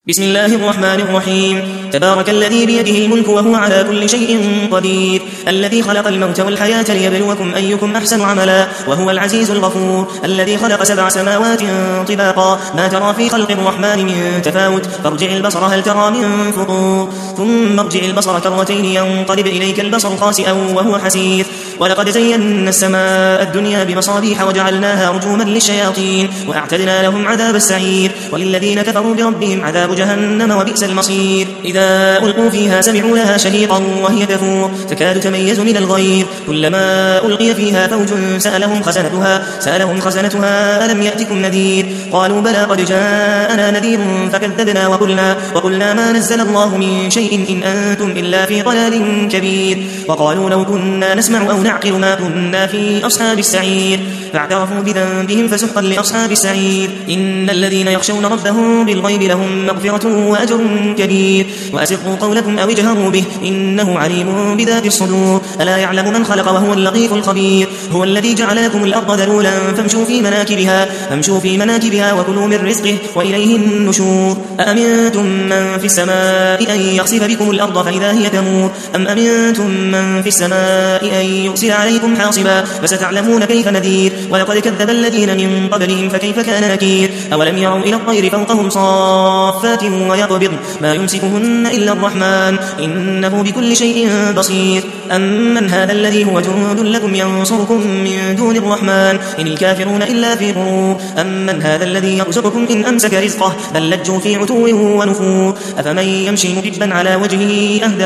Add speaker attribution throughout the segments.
Speaker 1: بسم الله الرحمن الرحيم. تبارك الذي بيده الملك وهو على كل شيء قدير، الذي خلق الموت والحياة ليبلوكم أيكم أحسن عملا، وهو العزيز الغفور، الذي خلق 7 سماوات طباقا، ما ترى في خلق الرحمن من تفاوت، فارجع البصر هل ترى من فطور، ثم ارجع البصر كرتين ينقلب إليك البصر خاسئا وهو حسير. ولقد زينا السماء الدنيا بمصابيح وجعلناها رجوما للشياطين وأعتدنا لهم عذاب السعير، وللذين كفروا بربهم عذاب جهنم وبئس المصير. إذا ألقوا فيها سمعوا لها شهيقا وهي تفور تكاد تميز من الغيظ، كلما ألقي فيها فوج سألهم خزنتها ألم يأتكم نذير، قالوا بلى قد جاءنا نذير فكذبنا وقلنا ما نزل الله من شيء إن أنتم إلا في ضلال كبير، وقالوا لو كنا نسمع أو نعقل ما كنا في أصحاب السعير، فاعترفوا بذنبهم فسحقا لأصحاب السعير. إن الذين يخشون ربهم بالغيب لهم مغفرة وأجر كبير، وأسروا قولكم أو اجهروا به إنه عليم بذات الصدور، ألا يعلم من خلق وهو اللطيف الخبير. هو الذي جعل لكم الأرض ذلولا فامشوا في مناكبها وكلوا من رزقه وإليه النشور. أأمنتم من في السماء أن يخسف بكم الأرض فإذا هي تمور، أم أمنتم من في السماء أن يرسل عليكم حاصبا، فستعلمون كيف نذير. ولقد كذب الذين من قبلهم فكيف كان نكير. أولم يروا إلى الطير فوقهم صافات ويقبض ما يمسكهن إلا الرحمن إنه بكل شيء بصير. أمن هذا الذي هو جند لكم ينصركم من دون الرحمن إن الكافرون إلا في غرور. أمن هذا الذي يرزقكم إن أمسك رزقه بل لجوا في عتو ونفور. أفمن يمشي مكبا على وجهه أهدى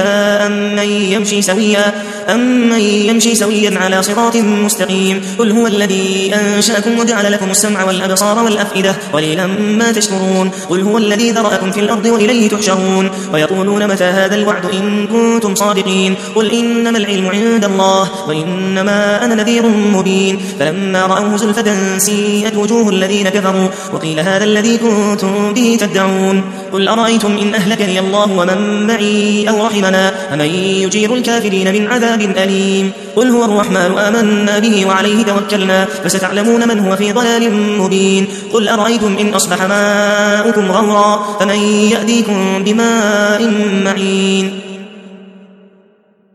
Speaker 1: أمن يمشي سويا على صراط مستقيم. قل هو الذي أنشأكم وجعل لكم السمع والأبصار والأفئدة قليلا ما تشكرون. قل هو الذي ذرأكم في الأرض وإليه تحشرون. ويقولون متى هذا الوعد إن كنتم صادقين. قل إنما العلم عند الله وإنما أنا نذير مبين. فلما رأوه زلفة سيئت وجوه الذين كفروا وقيل هذا الذي كنتم به تدعون. قل أرأيتم إن أهلكني الله ومن معي أو رحمنا فمن يجير الكافرين من عذاب أليم. قل هو الرحمن آمنا به وعليه توكلنا فستعلمون من هو في ضلال مبين. قل أرأيتم إن أصبح ماؤكم غورا فمن يأتيكم بماء معين.